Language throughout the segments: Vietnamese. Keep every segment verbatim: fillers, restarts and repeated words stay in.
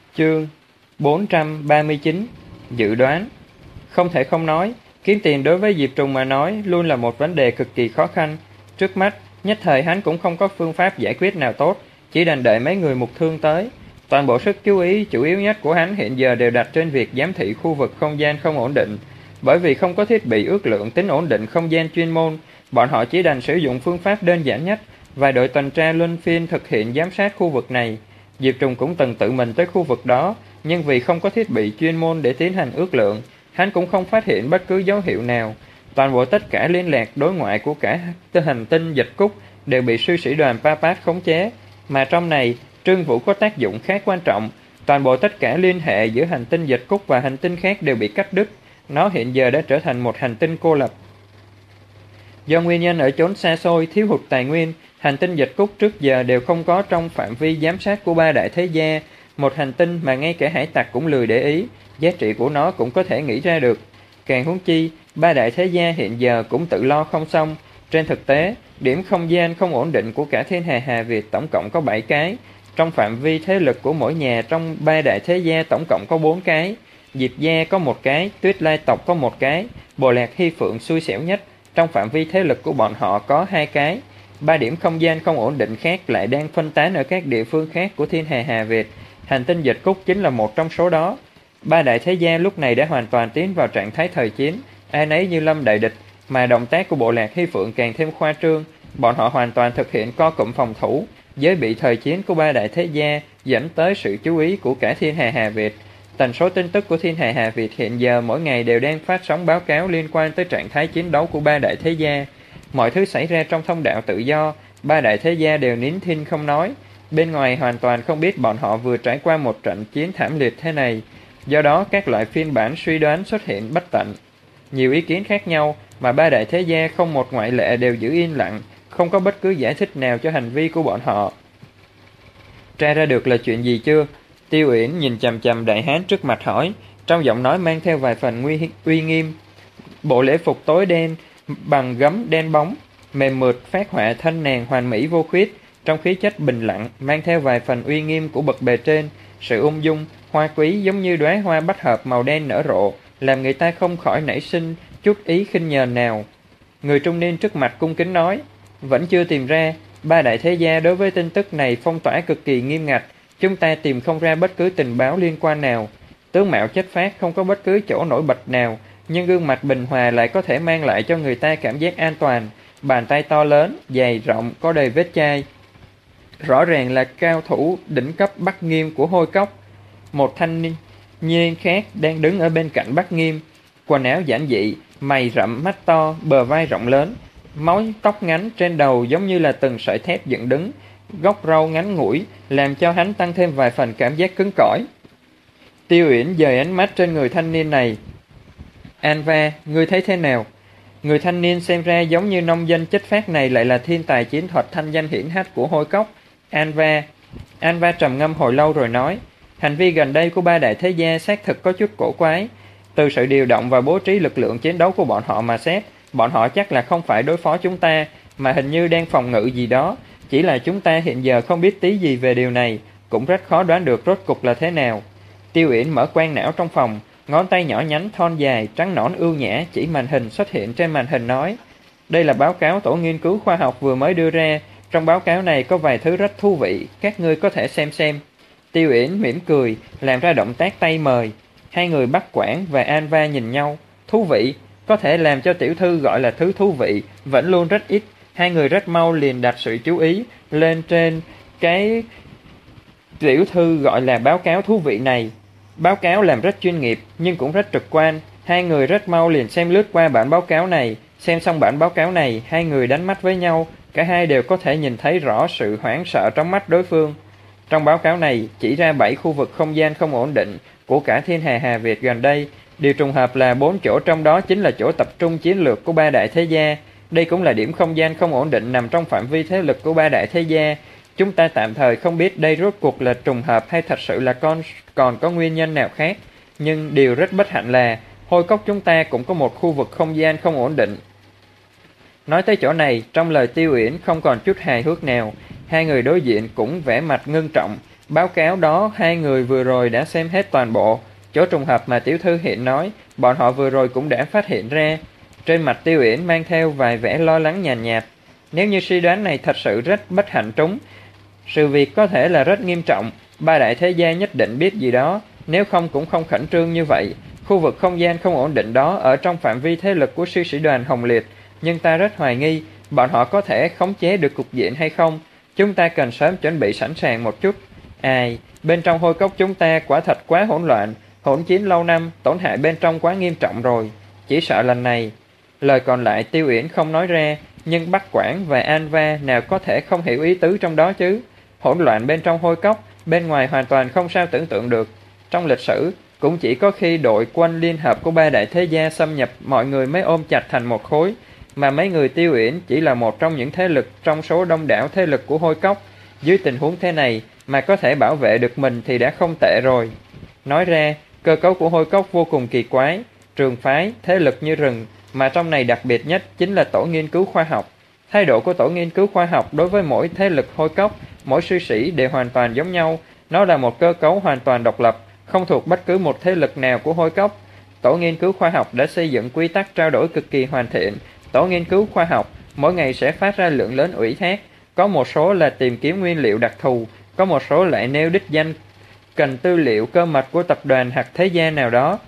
Chương bốn trăm ba mươi chín. Dự đoán. Không thể không nói, kiếm tiền đối với Diệp Trùng mà nói luôn là một vấn đề cực kỳ khó khăn. Trước mắt, nhất thời hắn cũng không có phương pháp giải quyết nào tốt, chỉ đành đợi mấy người mục thương tới. Toàn bộ sức chú ý chủ yếu nhất của hắn hiện giờ đều đặt trên việc giám thị khu vực không gian không ổn định. Bởi vì không có thiết bị ước lượng tính ổn định không gian chuyên môn, bọn họ chỉ đành sử dụng phương pháp đơn giản nhất, vài đội tuần tra luân phiên thực hiện giám sát khu vực này. Diệp Trùng cũng từng tự mình tới khu vực đó, nhưng vì không có thiết bị chuyên môn để tiến hành ước lượng, hắn cũng không phát hiện bất cứ dấu hiệu nào. Toàn bộ tất cả liên lạc đối ngoại của cả hành tinh Dịch Cúc đều bị sư sĩ đoàn Papat khống chế, mà trong này Trương Vũ có tác dụng khá quan trọng. Toàn bộ tất cả liên hệ giữa hành tinh Dịch Cúc và hành tinh khác đều bị cắt đứt. Nó hiện giờ đã trở thành một hành tinh cô lập. Do nguyên nhân ở chốn xa xôi thiếu hụt tài nguyên, hành tinh Dịch Cúc trước giờ đều không có trong phạm vi giám sát của ba đại thế gia, một hành tinh mà ngay cả hải tặc cũng lười để ý, giá trị của nó cũng có thể nghĩ ra được. Càng huống chi, ba đại thế gia hiện giờ cũng tự lo không xong. Trên thực tế, điểm không gian không ổn định của cả thiên hà Hà Việt tổng cộng có bảy cái. Trong phạm vi thế lực của mỗi nhà trong ba đại thế gia tổng cộng có bốn cái. Diệp gia có một cái, Tuyết Lai tộc có một cái, Bộ Lạc Hy Phượng xui xẻo nhất. Trong phạm vi thế lực của bọn họ có hai cái. Ba điểm không gian không ổn định khác lại đang phân tán ở các địa phương khác của thiên hà Hà Việt. Hành tinh Dịch Cúc chính là một trong số đó. Ba đại thế gia lúc này đã hoàn toàn tiến vào trạng thái thời chiến, ai nấy như lâm đại địch, mà động tác của Bộ Lạc Hy Phượng càng thêm khoa trương. Bọn họ hoàn toàn thực hiện co cụm phòng thủ, giới bị thời chiến của ba đại thế gia dẫn tới sự chú ý của cả thiên hà Hà Việt. Tần số tin tức của thiên hà Hà Việt hiện giờ mỗi ngày đều đang phát sóng báo cáo liên quan tới trạng thái chiến đấu của ba đại thế gia. Mọi thứ xảy ra trong thông đạo tự do, ba đại thế gia đều nín thinh không nói. Bên ngoài hoàn toàn không biết bọn họ vừa trải qua một trận chiến thảm liệt thế này. Do đó các loại phiên bản suy đoán xuất hiện bất tận. Nhiều ý kiến khác nhau mà ba đại thế gia không một ngoại lệ đều giữ im lặng, không có bất cứ giải thích nào cho hành vi của bọn họ. Tra ra được là chuyện gì chưa? Tiêu Uyển nhìn chằm chằm đại hán trước mặt hỏi, trong giọng nói mang theo vài phần nguy, uy nghiêm. Bộ lễ phục tối đen bằng gấm đen bóng, mềm mượt phát họa thân nàng hoàn mỹ vô khuyết, trong khí chất bình lặng mang theo vài phần uy nghiêm của bậc bề trên. Sự ung dung, hoa quý giống như đóa hoa bách hợp màu đen nở rộ, làm người ta không khỏi nảy sinh chút ý khinh nhờn nào. Người trung niên trước mặt cung kính nói, vẫn chưa tìm ra. Ba đại thế gia đối với tin tức này phong tỏa cực kỳ nghiêm ngặt, chúng ta tìm không ra bất cứ tình báo liên quan nào. Tướng mạo chất phác không có bất cứ chỗ nổi bật nào, nhưng gương mặt bình hòa lại có thể mang lại cho người ta cảm giác an toàn. Bàn tay to lớn, dày rộng, có đầy vết chai, rõ ràng là cao thủ đỉnh cấp Bắc Nghiêm của Hôi Cốc. Một thanh niên khác đang đứng ở bên cạnh Bắc Nghiêm, quần áo giản dị, mày rậm mắt to, bờ vai rộng lớn, mái tóc ngắn trên đầu giống như là từng sợi thép dựng đứng, gốc râu ngắn ngủi làm cho hắn tăng thêm vài phần cảm giác cứng cỏi. Tiêu Uyển dời ánh mắt trên người thanh niên này. Anva, ngươi thấy thế nào? Người thanh niên xem ra giống như nông dân chất phác này lại là thiên tài chiến thuật thanh danh hiển hách của Hôi Cốc. Anva Anva trầm ngâm hồi lâu rồi nói, hành vi gần đây của ba đại thế gia xác thực có chút cổ quái. Từ sự điều động và bố trí lực lượng chiến đấu của bọn họ mà xét, bọn họ chắc là không phải đối phó chúng ta, mà hình như đang phòng ngự gì đó. Chỉ là chúng ta hiện giờ không biết tí gì về điều này, cũng rất khó đoán được rốt cục là thế nào. Tiêu Uyển mở quang não trong phòng, ngón tay nhỏ nhắn thon dài, trắng nõn ưu nhã chỉ màn hình xuất hiện trên màn hình nói, đây là báo cáo tổ nghiên cứu khoa học vừa mới đưa ra. Trong báo cáo này có vài thứ rất thú vị, các ngươi có thể xem xem. Tiêu Uyển mỉm cười, làm ra động tác tay mời. Hai người Bắc Quảng và Anva nhìn nhau. Thú vị, có thể làm cho tiểu thư gọi là thứ thú vị, vẫn luôn rất ít. Hai người rất mau liền đặt sự chú ý lên trên cái tiểu thư gọi là báo cáo thú vị này. Báo cáo làm rất chuyên nghiệp nhưng cũng rất trực quan. Hai người rất mau liền xem lướt qua bản báo cáo này. Xem xong bản báo cáo này, hai người đánh mắt với nhau. Cả hai đều có thể nhìn thấy rõ sự hoảng sợ trong mắt đối phương. Trong báo cáo này chỉ ra bảy khu vực không gian không ổn định của cả thiên hà Hà Việt gần đây. Điều trùng hợp là bốn chỗ trong đó chính là chỗ tập trung chiến lược của ba đại thế gia. Đây cũng là điểm không gian không ổn định nằm trong phạm vi thế lực của ba đại thế gia. Chúng ta tạm thời không biết đây rốt cuộc là trùng hợp hay thật sự là con còn có nguyên nhân nào khác. Nhưng điều rất bất hạnh là Hôi Cốc chúng ta cũng có một khu vực không gian không ổn định. Nói tới chỗ này, trong lời Tiêu Uyển không còn chút hài hước nào. Hai người đối diện cũng vẻ mặt ngưng trọng. Báo cáo đó hai người vừa rồi đã xem hết toàn bộ. Chỗ trùng hợp mà tiểu thư hiện nói, bọn họ vừa rồi cũng đã phát hiện ra. Trên mặt Tiêu Uyển mang theo vài vẻ lo lắng nhàn nhạt, nhạt. Nếu như suy đoán này thật sự rất bất hạnh trúng, sự việc có thể là rất nghiêm trọng. Ba đại thế gia nhất định biết gì đó, nếu không cũng không khẩn trương như vậy. Khu vực không gian không ổn định đó ở trong phạm vi thế lực của sư sĩ đoàn Hồng Liệt, nhưng ta rất hoài nghi bọn họ có thể khống chế được cục diện hay không. Chúng ta cần sớm chuẩn bị sẵn sàng một chút. Ai, bên trong hôi cốc chúng ta quả thật quá hỗn loạn, hỗn chiến lâu năm, tổn hại bên trong quá nghiêm trọng rồi. Chỉ sợ lần này. Lời còn lại Tiêu Uyển không nói ra, nhưng Bắc Quảng và An Va nào có thể không hiểu ý tứ trong đó chứ. Hỗn loạn bên trong hôi cốc, bên ngoài hoàn toàn không sao tưởng tượng được. Trong lịch sử, cũng chỉ có khi đội quân liên hợp của ba đại thế gia xâm nhập, mọi người mới ôm chặt thành một khối, mà mấy người Tiêu Uyển chỉ là một trong những thế lực trong số đông đảo thế lực của hôi cốc. Dưới tình huống thế này mà có thể bảo vệ được mình thì đã không tệ rồi. Nói ra, cơ cấu của hôi cốc vô cùng kỳ quái, trường phái, thế lực như rừng, mà trong này đặc biệt nhất chính là tổ nghiên cứu khoa học. Thái độ của tổ nghiên cứu khoa học đối với mỗi thế lực hôi cốc, mỗi sư sĩ đều hoàn toàn giống nhau. Nó là một cơ cấu hoàn toàn độc lập, không thuộc bất cứ một thế lực nào của hôi cốc. Tổ nghiên cứu khoa học đã xây dựng quy tắc trao đổi cực kỳ hoàn thiện. Tổ nghiên cứu khoa học mỗi ngày sẽ phát ra lượng lớn ủy thác, có một số là tìm kiếm nguyên liệu đặc thù, có một số lại nêu đích danh cần tư liệu cơ mật của tập đoàn hoặc thế gia nào đó.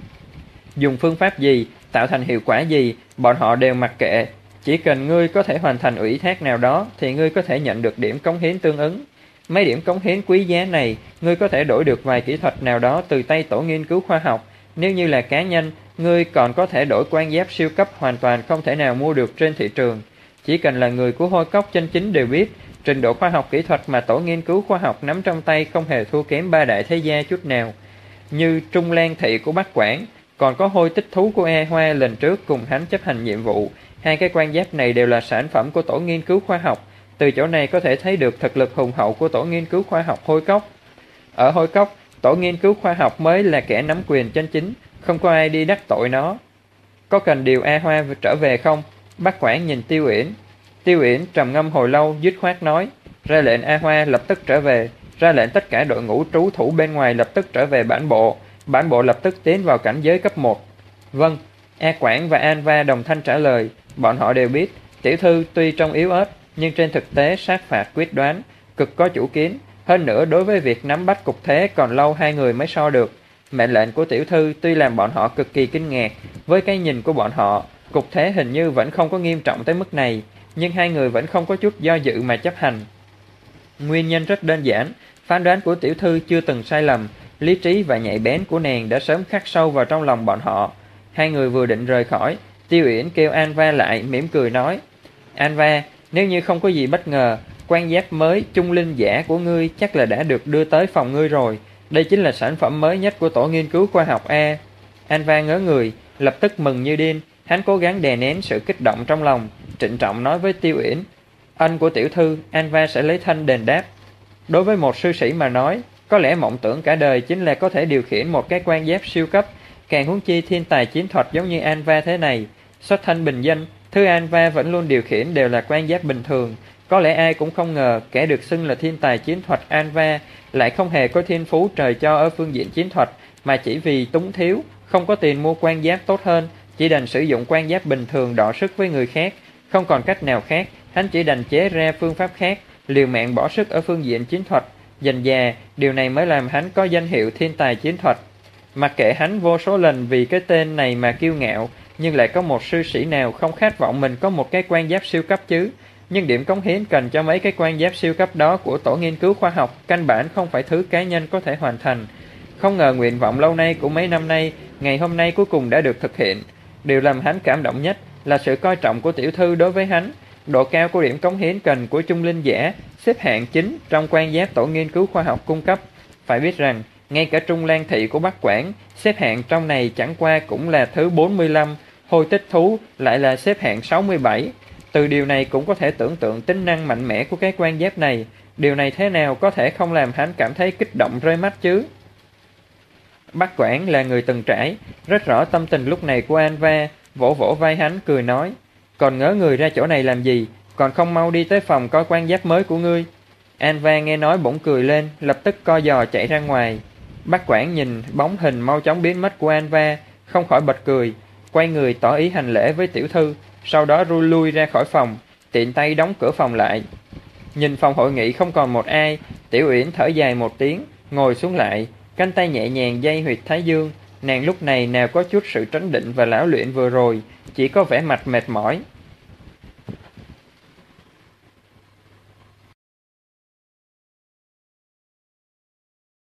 Dùng phương pháp gì, tạo thành hiệu quả gì, bọn họ đều mặc kệ. Chỉ cần ngươi có thể hoàn thành ủy thác nào đó thì ngươi có thể nhận được điểm cống hiến tương ứng. Mấy điểm cống hiến quý giá này, ngươi có thể đổi được vài kỹ thuật nào đó từ tay tổ nghiên cứu khoa học. Nếu như là cá nhân, ngươi còn có thể đổi quan giáp siêu cấp hoàn toàn không thể nào mua được trên thị trường. Chỉ cần là người của hôi cốc chân chính đều biết, trình độ khoa học kỹ thuật mà tổ nghiên cứu khoa học nắm trong tay không hề thua kém ba đại thế gia chút nào. Như Trung Lan Thị của Bắc Quảng, còn có Hôi Tích Thú của E Hoa lần trước cùng hắn chấp hành nhiệm vụ. Hai cái quan giáp này đều là sản phẩm của tổ nghiên cứu khoa học. Từ chỗ này có thể thấy được thực lực hùng hậu của tổ nghiên cứu khoa học hôi cốc. Ở hôi cốc, tổ nghiên cứu khoa học mới là kẻ nắm quyền chân chính, không có ai đi đắc tội nó. Có cần điều A Hoa trở về không? Bắc Quảng nhìn Tiêu Uyển. Tiêu Uyển trầm ngâm hồi lâu, dứt khoát nói, ra lệnh A Hoa lập tức trở về, ra lệnh tất cả đội ngũ trú thủ bên ngoài lập tức trở về bản bộ, bản bộ lập tức tiến vào cảnh giới cấp một. Vâng. A Quảng và An Va đồng thanh trả lời. Bọn họ đều biết tiểu thư tuy trông yếu ớt nhưng trên thực tế sát phạt quyết đoán, cực có chủ kiến. Hơn nữa đối với việc nắm bắt cục thế còn lâu hai người mới so được. Mệnh lệnh của tiểu thư tuy làm bọn họ cực kỳ kinh ngạc, với cái nhìn của bọn họ cục thế hình như vẫn không có nghiêm trọng tới mức này, nhưng hai người vẫn không có chút do dự mà chấp hành. Nguyên nhân rất đơn giản, phán đoán của tiểu thư chưa từng sai lầm, lý trí và nhạy bén của nàng đã sớm khắc sâu vào trong lòng bọn họ. Hai người vừa định rời khỏi, Tiêu Uyển kêu An Va lại, mỉm cười nói, An Va, nếu như không có gì bất ngờ, quan giáp mới trung linh giả của ngươi chắc là đã được đưa tới phòng ngươi rồi. Đây chính là sản phẩm mới nhất của tổ nghiên cứu khoa học A. An Va ngớ người, lập tức mừng như điên. Hắn cố gắng đè nén sự kích động trong lòng, trịnh trọng nói với Tiêu Uyển, ân của tiểu thư, An Va sẽ lấy thanh đền đáp. Đối với một sư sĩ mà nói, có lẽ mộng tưởng cả đời chính là có thể điều khiển một cái quan giáp siêu cấp, càng huống chi thiên tài chiến thuật giống như An Va thế này. Xuất thân bình dân, thứ An Va vẫn luôn điều khiển đều là quan giáp bình thường. Có lẽ ai cũng không ngờ kẻ được xưng là thiên tài chiến thuật An Va lại không hề có thiên phú trời cho ở phương diện chiến thuật, mà chỉ vì túng thiếu, không có tiền mua quan giáp tốt hơn, chỉ đành sử dụng quan giáp bình thường đọ sức với người khác. Không còn cách nào khác, hắn chỉ đành chế ra phương pháp khác, liều mạng bỏ sức ở phương diện chiến thuật. Dần dà, điều này mới làm hắn có danh hiệu thiên tài chiến thuật. Mặc kệ hắn vô số lần vì cái tên này mà kiêu ngạo, nhưng lại có một sư sĩ nào không khát vọng mình có một cái quan giáp siêu cấp chứ. Nhưng điểm cống hiến cần cho mấy cái quan giáp siêu cấp đó của tổ nghiên cứu khoa học căn bản không phải thứ cá nhân có thể hoàn thành. Không ngờ nguyện vọng lâu nay của mấy năm nay, ngày hôm nay cuối cùng đã được thực hiện. Điều làm hắn cảm động nhất là sự coi trọng của tiểu thư đối với hắn. Độ cao của điểm cống hiến cần của trung linh giả xếp hạng chính trong quan giáp tổ nghiên cứu khoa học cung cấp. Phải biết rằng, ngay cả Trung Lan Thị của Bắc Quảng xếp hạng trong này chẳng qua cũng là thứ bốn mươi lăm, Hôi Tích Thú lại là xếp hạng sáu mươi bảy. Từ điều này cũng có thể tưởng tượng tính năng mạnh mẽ của cái quan giáp này. Điều này thế nào có thể không làm hắn cảm thấy kích động rơi mắt chứ? Bắc Quảng là người từng trải, rất rõ tâm tình lúc này của An Va, vỗ vỗ vai hắn cười nói, còn ngớ người ra chỗ này làm gì, còn không mau đi tới phòng coi quan giáp mới của ngươi. An Va nghe nói bỗng cười lên, lập tức co giò chạy ra ngoài. Bác quản nhìn bóng hình mau chóng biến mất của An Va, không khỏi bật cười, quay người tỏ ý hành lễ với tiểu thư, sau đó ru lui ra khỏi phòng, tiện tay đóng cửa phòng lại. Nhìn phòng hội nghị không còn một ai, Tiểu Uyển thở dài một tiếng, ngồi xuống lại, cánh tay nhẹ nhàng dây huyệt thái dương. Nàng lúc này nào có chút sự trấn định và lão luyện vừa rồi, chỉ có vẻ mặt mệt mỏi.